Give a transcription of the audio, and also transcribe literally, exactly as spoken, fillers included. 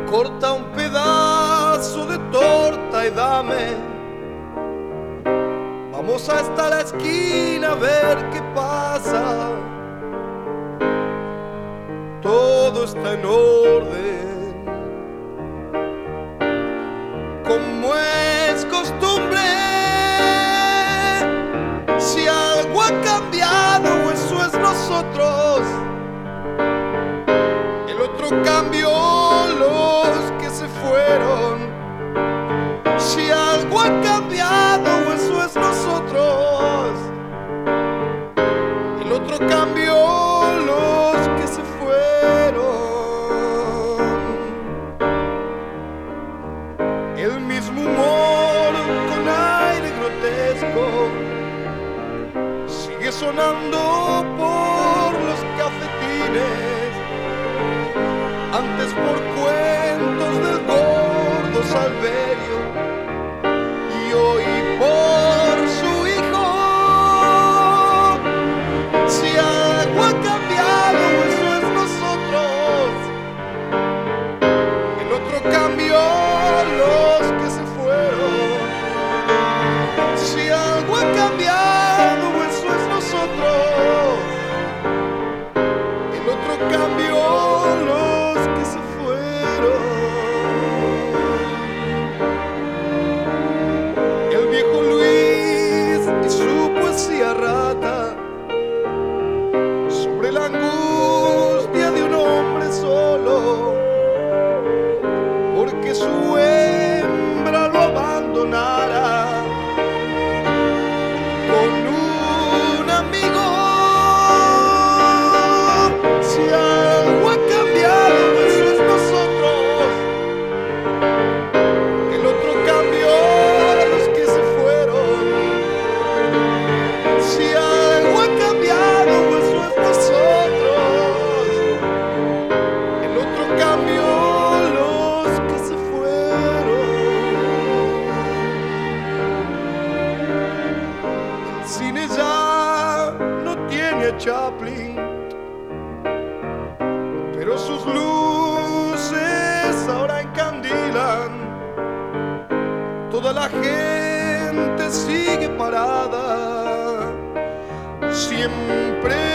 Corta un pedazo de torta y dame. Vamos hasta la esquina a ver qué pasa. Todo está en orden, como es costumbre. Si algo ha cambiado, eso es nosotros. El otro cambió los que se fueron. Si algo ha cambiado, eso es nosotros. El otro cambió los que se fueron. El mismo humor con aire grotesco sigue sonando por los cafetines. Antes por cuentos del gordo Salverio y hoy por su hijo. Si algo ha cambiado, eso es nosotros. El otro cambió los que se fueron. Si algo ha cambiado, eso es nosotros. El otro cambió los que se fueron. El viejo Luis y su poesía rata sobre la angustia de un hombre solo, porque su hembra lo abandonara con un amigo. Si algo ha cambiado, eso es nosotros. El otro cambió a los que se fueron. Si algo ha cambiado, eso es nosotros. El otro cambió los que se fueron. El cine ya no tiene a Chaplin, pero sus luces ahora encandilan. Toda la gente sigue parada, siempre